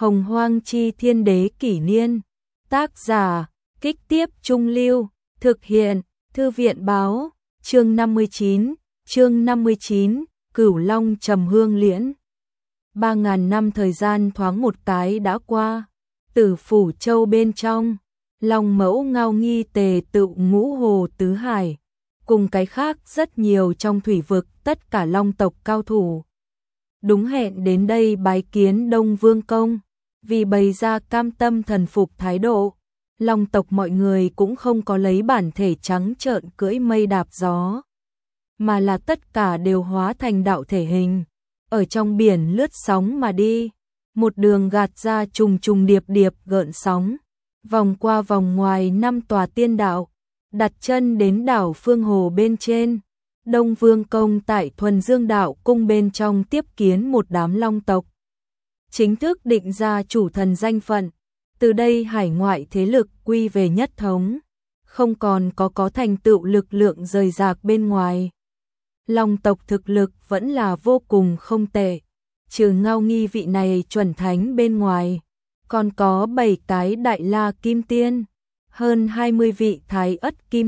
Hồng Hoang Chi Thiên Đế Kỷ Niên. Tác giả, Kích Tiếp Trung Lưu. Thực hiện, Thư viện Báo. Chương 59, Cửu Long Trầm Hương Liễn. 3.000 năm thời gian thoáng một cái đã qua. Tử Phủ Châu bên trong, Long Mẫu Ngao Nghi tề tựu Ngũ Hồ Tứ Hải, cùng cái khác rất nhiều trong thủy vực tất cả long tộc cao thủ. Đúng hẹn đến đây bái kiến Đông Vương Công, vì bày ra cam tâm thần phục thái độ, long tộc mọi người cũng không có lấy bản thể trắng trợn cưỡi mây đạp gió, mà là tất cả đều hóa thành đạo thể hình, ở trong biển lướt sóng mà đi, một đường gạt ra trùng trùng điệp điệp gợn sóng, vòng qua vòng ngoài 5 tòa tiên đạo, đặt chân đến đảo Phương Hồ bên trên. Đông Vương Công tại Thuần Dương Đạo Cung bên trong tiếp kiến một đám long tộc, chính thức định ra chủ thần danh phận, từ đây hải ngoại thế lực quy về nhất thống, không còn có thành tựu lực lượng rời rạc bên ngoài. Long tộc thực lực vẫn là vô cùng không tệ, trừ Ngao Nghi vị này chuẩn thánh bên ngoài, còn có 7 cái Đại La Kim Tiên, hơn 20 vị Thái Ất Kim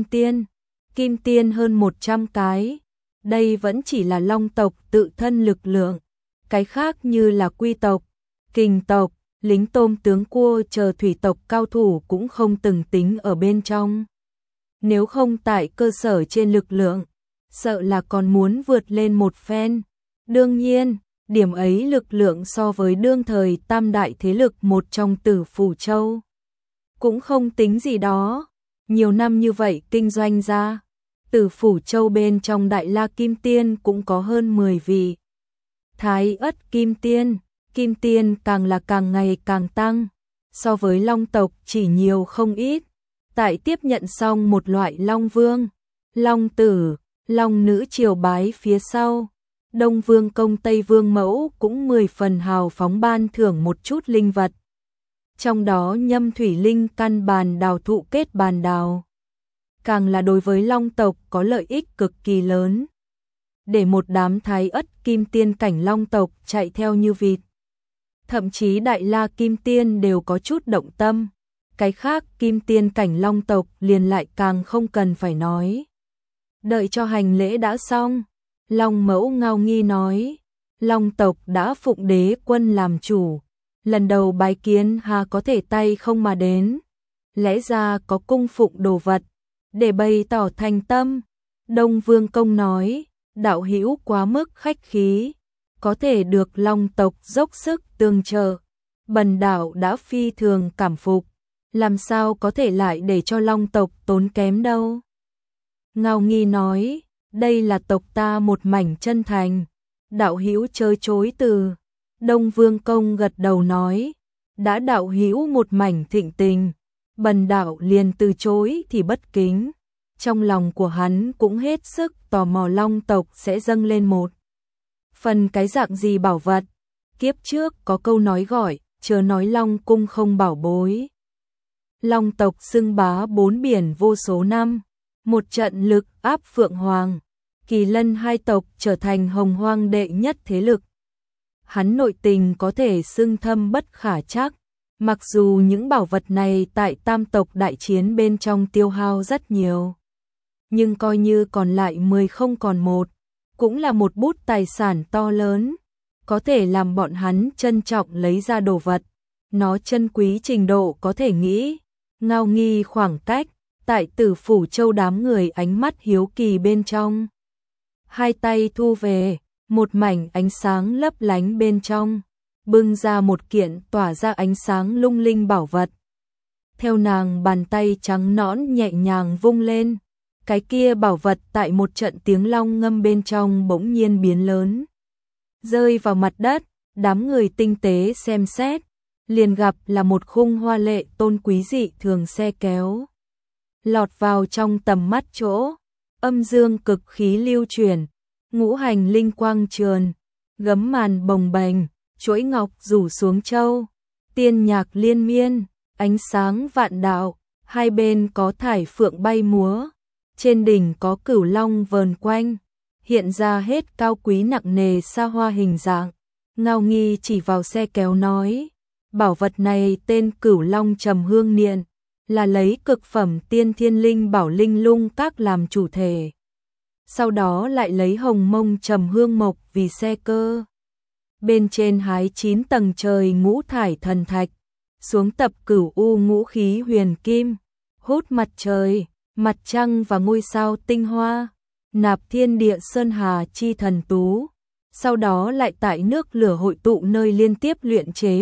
Tiên hơn 100 cái. Đây vẫn chỉ là long tộc tự thân lực lượng, cái khác như là quy tộc, kình tộc, lính tôm tướng cua chờ thủy tộc cao thủ cũng không từng tính ở bên trong. Nếu không tại cơ sở trên lực lượng, sợ là còn muốn vượt lên một phen. Đương nhiên, điểm ấy lực lượng so với đương thời tam đại thế lực một trong Tử Phủ Châu cũng không tính gì đó. Nhiều năm như vậy kinh doanh ra, Tử Phủ Châu bên trong Đại La Kim Tiên cũng có hơn 10 vị. Thái Ất Kim Tiên càng là càng ngày càng tăng, so với long tộc chỉ nhiều không ít. Tại tiếp nhận xong một loại Long Vương, Long Tử, Long Nữ triều bái phía sau, Đông Vương Công Tây Vương Mẫu cũng 10 phần hào phóng ban thưởng một chút linh vật. Trong đó Nhâm Thủy Linh căn bàn đào thụ kết bàn đào, càng là đối với long tộc có lợi ích cực kỳ lớn. Để một đám Thái Ất Kim Tiên cảnh long tộc chạy theo như vịt. Thậm chí Đại La Kim Tiên đều có chút động tâm, cái khác Kim Tiên cảnh long tộc liền lại càng không cần phải nói. Đợi cho hành lễ đã xong, Long Mẫu Ngao Nghi nói, long tộc đã phụng đế quân làm chủ, lần đầu bái kiến hà có thể tay không mà đến, lẽ ra có cung phụng đồ vật để bày tỏ thành tâm. Đông Vương Công nói, đạo hữu quá mức khách khí, có thể được long tộc dốc sức tương trợ, bần đạo đã phi thường cảm phục, làm sao có thể lại để cho long tộc tốn kém đâu. Ngao Nghi nói, đây là tộc ta một mảnh chân thành, đạo hữu chớ chối từ. Đông Vương Công gật đầu nói, đã đạo hữu một mảnh thịnh tình, bần đạo liền từ chối thì bất kính. Trong lòng của hắn cũng hết sức tò mò long tộc sẽ dâng lên một phần cái dạng gì bảo vật. Kiếp trước có câu nói gọi, chớ nói long cung không bảo bối. Long tộc xưng bá 4 biển vô số năm, một trận lực áp Phượng Hoàng, Kỳ Lân hai tộc trở thành Hồng Hoang đệ nhất thế lực. Hắn nội tình có thể xưng thâm bất khả trắc, mặc dù những bảo vật này tại tam tộc đại chiến bên trong tiêu hao rất nhiều, nhưng coi như còn lại 10 không còn một, cũng là một bút tài sản to lớn, có thể làm bọn hắn trân trọng lấy ra đồ vật. Nó chân quý trình độ có thể nghĩ. Ngao Nghi khoảng cách, tại Tử Phủ Châu đám người ánh mắt hiếu kỳ bên trong. Hai tay thu về, một mảnh ánh sáng lấp lánh bên trong, bưng ra một kiện tỏa ra ánh sáng lung linh bảo vật. Theo nàng bàn tay trắng nõn nhẹ nhàng vung lên, cái kia bảo vật tại một trận tiếng long ngâm bên trong bỗng nhiên biến lớn, rơi vào mặt đất. Đám người tinh tế xem xét, liền gặp là một khung hoa lệ tôn quý dị thường xe kéo, lọt vào trong tầm mắt chỗ, âm dương cực khí lưu chuyển, ngũ hành linh quang trườn, gấm màn bồng bềnh, chuỗi ngọc rủ xuống châu, tiên nhạc liên miên, ánh sáng vạn đạo, hai bên có thải phượng bay múa, trên đỉnh có cửu long vờn quanh, hiện ra hết cao quý nặng nề xa hoa hình dạng. Ngao Nghi chỉ vào xe kéo nói, Bảo vật này tên Cửu Long Trầm Hương Niệm, là lấy cực phẩm tiên thiên linh bảo linh lung các làm chủ thể. Sau đó lại lấy hồng mông trầm hương mộc vì xe cơ. Bên trên hái 9 tầng trời ngũ thải thần thạch, xuống tập cửu u ngũ khí huyền kim, hút mặt trời, mặt trăng và ngôi sao tinh hoa, nạp thiên địa sơn hà chi thần tú. Sau đó lại tại nước lửa hội tụ nơi liên tiếp luyện chế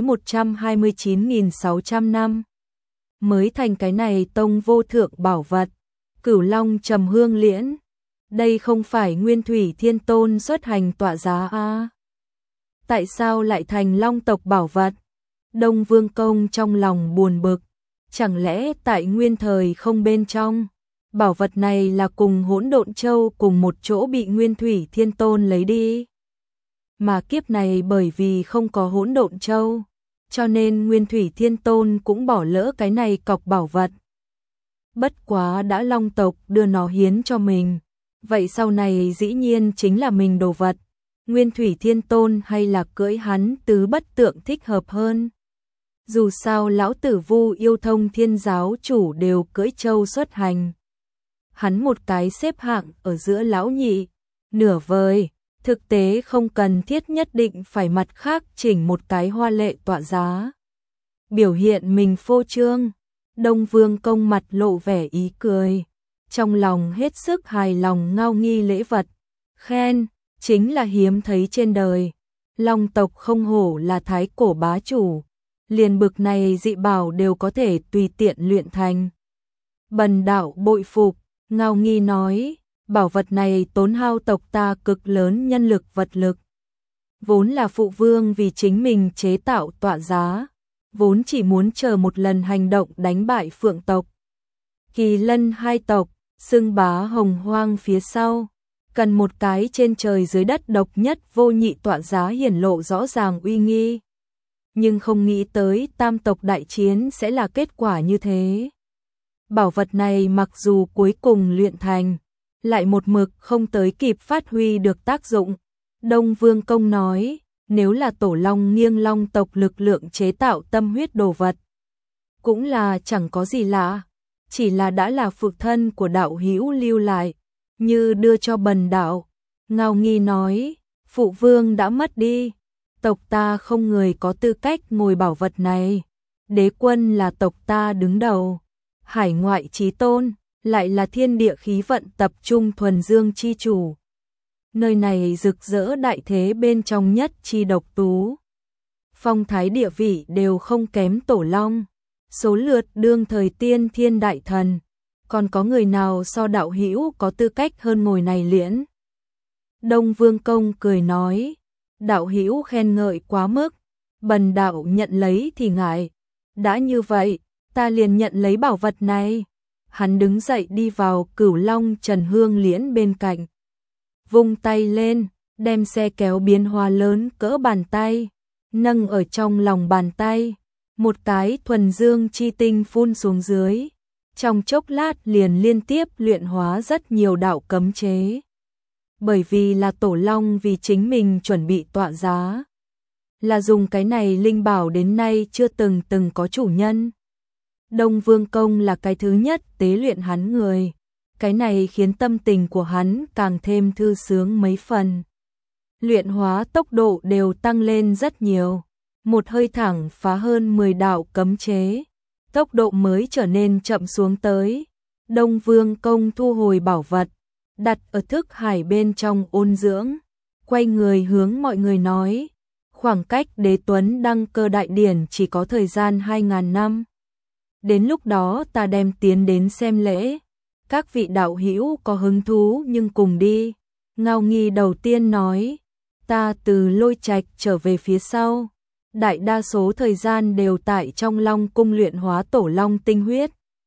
129.600 năm. Mới thành cái này tông vô thượng bảo vật, Cửu Long Trầm Hương Liễn. Đây không phải Nguyên Thủy Thiên Tôn xuất hành tọa giá à? Tại sao lại thành Long tộc bảo vật? Đông Vương Công trong lòng buồn bực, chẳng lẽ tại nguyên thời không bên trong? Bảo vật này là cùng Hỗn Độn Châu cùng một chỗ bị Nguyên Thủy Thiên Tôn lấy đi. Mà kiếp này bởi vì không có Hỗn Độn Châu, cho nên Nguyên Thủy Thiên Tôn cũng bỏ lỡ cái này cọc bảo vật. Bất quá đã Long tộc đưa nó hiến cho mình, vậy sau này dĩ nhiên chính là mình đồ vật. Nguyên Thủy Thiên Tôn hay là cưỡi hắn tứ bất tượng thích hợp hơn. Dù sao lão tử Vu Yêu Thông Thiên giáo chủ đều cưỡi châu xuất hành. Hắn một cái xếp hạng ở giữa lão nhị, nửa vời, thực tế không cần thiết nhất định phải mặt khác chỉnh một cái hoa lệ tọa giá. Biểu hiện mình phô trương, Đông Vương Công mặt lộ vẻ ý cười, trong lòng hết sức hài lòng ngao nghi lễ vật, khen, chính là hiếm thấy trên đời. Long tộc không hổ là thái cổ bá chủ, liền bực này dị bảo đều có thể tùy tiện luyện thành. Bần đạo bội phục, ngao nghi nói, bảo vật này tốn hao tộc ta cực lớn nhân lực vật lực. Vốn là phụ vương vì chính mình chế tạo tọa giá, vốn chỉ muốn chờ một lần hành động đánh bại Phượng tộc, Kỳ Lân hai tộc, xưng bá hồng hoang phía sau. Cần một cái trên trời dưới đất độc nhất vô nhị tọa giá hiển lộ rõ ràng uy nghi. Nhưng không nghĩ tới tam tộc đại chiến sẽ là kết quả như thế. Bảo vật này mặc dù cuối cùng luyện thành, lại một mực không tới kịp phát huy được tác dụng. Đông Vương Công nói, nếu là tổ long nghiêng long tộc lực lượng chế tạo tâm huyết đồ vật, cũng là chẳng có gì lạ, chỉ là đã là phụ thân của đạo hữu lưu lại, như đưa cho bần đạo. Ngao nghi nói, phụ vương đã mất đi, tộc ta không người có tư cách ngồi bảo vật này. Đế quân là tộc ta đứng đầu, hải ngoại chí tôn, lại là thiên địa khí vận tập trung thuần dương chi chủ. Nơi này rực rỡ đại thế bên trong nhất chi độc tú. Phong thái địa vị đều không kém tổ long, số lượt đương thời tiên thiên đại thần. Còn có người nào so đạo hữu có tư cách hơn ngồi này liễn? Đông Vương Công cười nói, đạo hữu khen ngợi quá mức, bần đạo nhận lấy thì ngại. Đã như vậy, ta liền nhận lấy bảo vật này. Hắn đứng dậy đi vào Cửu Long Trầm Hương Liễn bên cạnh, vung tay lên, đem xe kéo biến hóa lớn cỡ bàn tay, nâng ở trong lòng bàn tay, một cái thuần dương chi tinh phun xuống dưới. Trong chốc lát liền liên tiếp luyện hóa rất nhiều đạo cấm chế. Bởi vì là tổ long vì chính mình chuẩn bị tọa giá, là dùng cái này linh bảo đến nay chưa từng có chủ nhân. Đông Vương Công là cái thứ nhất tế luyện hắn người, cái này khiến tâm tình của hắn càng thêm thư sướng mấy phần. Luyện hóa tốc độ đều tăng lên rất nhiều, một hơi thẳng phá hơn 10 đạo cấm chế. Tốc độ mới trở nên chậm xuống tới. Đông Vương Công thu hồi bảo vật, đặt ở thức hải bên trong ôn dưỡng, quay người hướng mọi người nói, khoảng cách Đế Tuấn đăng cơ đại điển chỉ có thời gian 2.000 năm. Đến lúc đó ta đem tiến đến xem lễ, các vị đạo hữu có hứng thú nhưng cùng đi. Ngao nghi đầu tiên nói, ta từ Lôi Trạch trở về phía sau, đại đa số thời gian đều tại trong Long cung luyện hóa tổ long tinh huyết,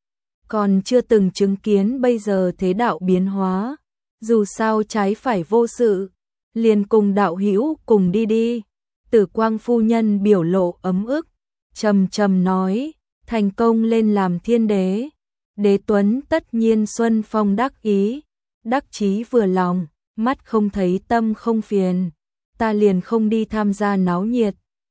còn chưa từng chứng kiến bây giờ thế đạo biến hóa. Dù sao trái phải vô sự, liền cùng đạo hữu cùng đi đi. Tử Quang phu nhân biểu lộ ấm ức, trầm trầm nói, thành công lên làm thiên đế, Đế Tuấn tất nhiên xuân phong đắc ý, đắc chí vừa lòng, mắt không thấy tâm không phiền, ta liền không đi tham gia náo nhiệt.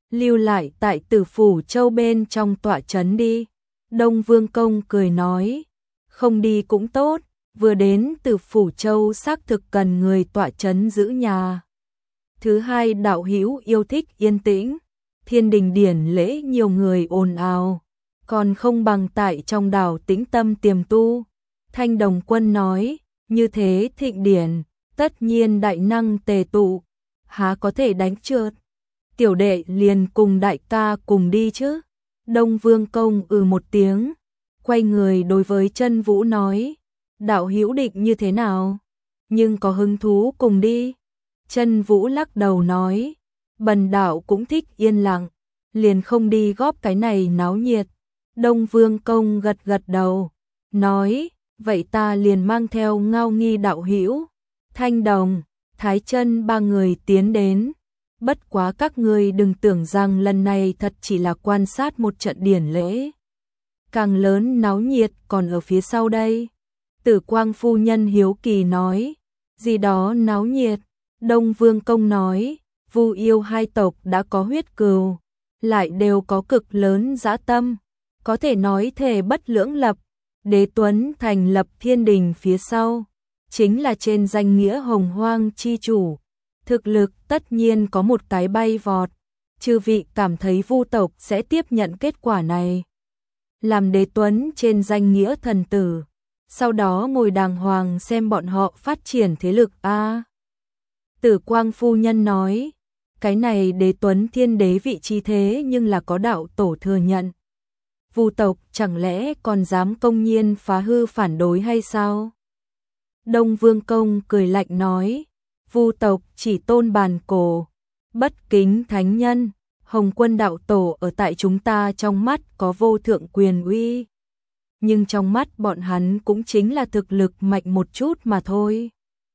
lưu lại tại Tử Phủ Châu bên trong tọa trấn đi. Đông Vương Công cười nói, không đi cũng tốt, vừa đến Tử Phủ Châu xác thực cần người tọa trấn giữ nhà. Thứ hai, đạo hữu yêu thích yên tĩnh, thiên đình điển lễ nhiều người ồn ào, còn không bằng tại trong đảo tĩnh tâm tiềm tu. Thanh Đồng Quân nói, như thế thịnh điển, tất nhiên đại năng tề tụ, há có thể đánh trượt. Tiểu đệ liền cùng đại ca cùng đi chứ. Đông Vương Công một tiếng, quay người đối với Chân Vũ nói, đạo hữu định như thế nào, nhưng có hứng thú cùng đi. Chân Vũ lắc đầu nói, bần đạo cũng thích yên lặng, liền không đi góp cái này náo nhiệt. Đông Vương Công gật gật đầu, nói, vậy ta liền mang theo Ngao Nghi đạo hữu, Thanh Đồng, Thái Chân ba người tiến đến. Bất quá các ngươi đừng tưởng rằng lần này thật chỉ là quan sát một trận điển lễ. Càng lớn náo nhiệt còn ở phía sau đây. Tử Quang phu nhân hiếu kỳ nói, gì đó náo nhiệt. Đông Vương Công nói, Vu Yêu hai tộc đã có huyết cừu, lại đều có cực lớn dã tâm, có thể nói thề bất lưỡng lập. Đế Tuấn thành lập thiên đình phía sau, chính là trên danh nghĩa hồng hoang chi chủ. Thực lực tất nhiên có một cái bay vọt, chư vị cảm thấy Vu tộc sẽ tiếp nhận kết quả này. Làm Đế Tuấn trên danh nghĩa thần tử, sau đó ngồi đàng hoàng xem bọn họ phát triển thế lực a. Tử Quang phu nhân nói, cái này Đế Tuấn thiên đế vị trí thế nhưng là có đạo tổ thừa nhận. Vu tộc chẳng lẽ còn dám công nhiên phá hư phản đối hay sao? Đông Vương Công cười lạnh nói, Vu tộc chỉ tôn bàn cổ, bất kính thánh nhân, Hồng Quân đạo tổ ở tại chúng ta trong mắt có vô thượng quyền uy, nhưng trong mắt bọn hắn cũng chính là thực lực mạnh một chút mà thôi.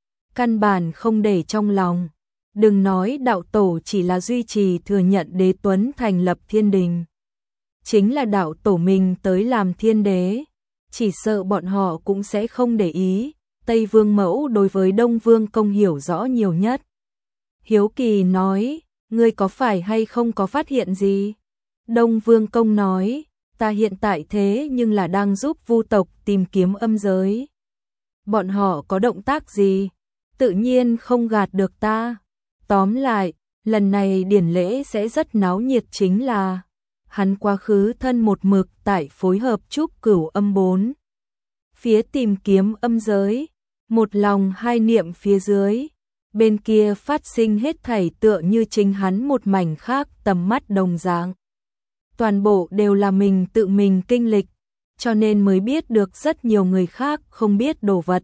Căn bản không để trong lòng, đừng nói đạo tổ chỉ là duy trì thừa nhận Đế Tuấn thành lập thiên đình. Chính là đạo tổ mình tới làm thiên đế, chỉ sợ bọn họ cũng sẽ không để ý. Tây Vương Mẫu đối với Đông Vương Công hiểu rõ nhiều nhất. Hiếu kỳ nói, ngươi có phải hay không có phát hiện gì? Đông Vương Công nói, ta hiện tại thế nhưng là đang giúp Vu tộc tìm kiếm âm giới. Bọn họ có động tác gì? Tự nhiên không gạt được ta. Tóm lại, lần này điển lễ sẽ rất náo nhiệt chính là hắn quá khứ thân một mực tại phối hợp trúc cửu âm 4. Phía tìm kiếm âm giới, một lòng hai niệm phía dưới, bên kia phát sinh hết thảy tựa như chính hắn một mảnh khác tầm mắt đồng dạng. Toàn bộ đều là mình tự mình kinh lịch, cho nên mới biết được rất nhiều người khác không biết đồ vật.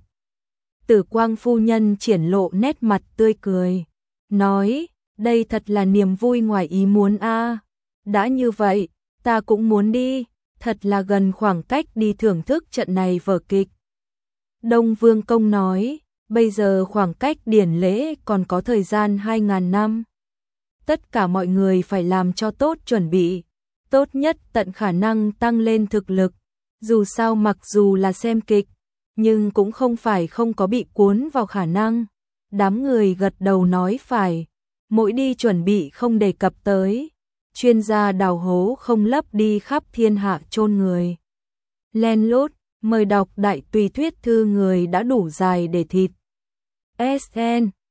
Tử Quang phu nhân triển lộ nét mặt tươi cười, nói, đây thật là niềm vui ngoài ý muốn a. Đã như vậy, ta cũng muốn đi, thật là gần khoảng cách đi thưởng thức trận này vở kịch. Đông Vương Công nói, bây giờ khoảng cách điển lễ còn có thời gian 2.000 năm. Tất cả mọi người phải làm cho tốt chuẩn bị, tốt nhất tận khả năng tăng lên thực lực. Dù sao mặc dù là xem kịch, nhưng cũng không phải không có bị cuốn vào khả năng. Đám người gật đầu nói phải, mỗi đi chuẩn bị không đề cập tới. Chuyên gia đào hố không lấp đi khắp thiên hạ chôn người. Len lút, mời đọc đại tùy thuyết thư người đã đủ dài để thịt. SN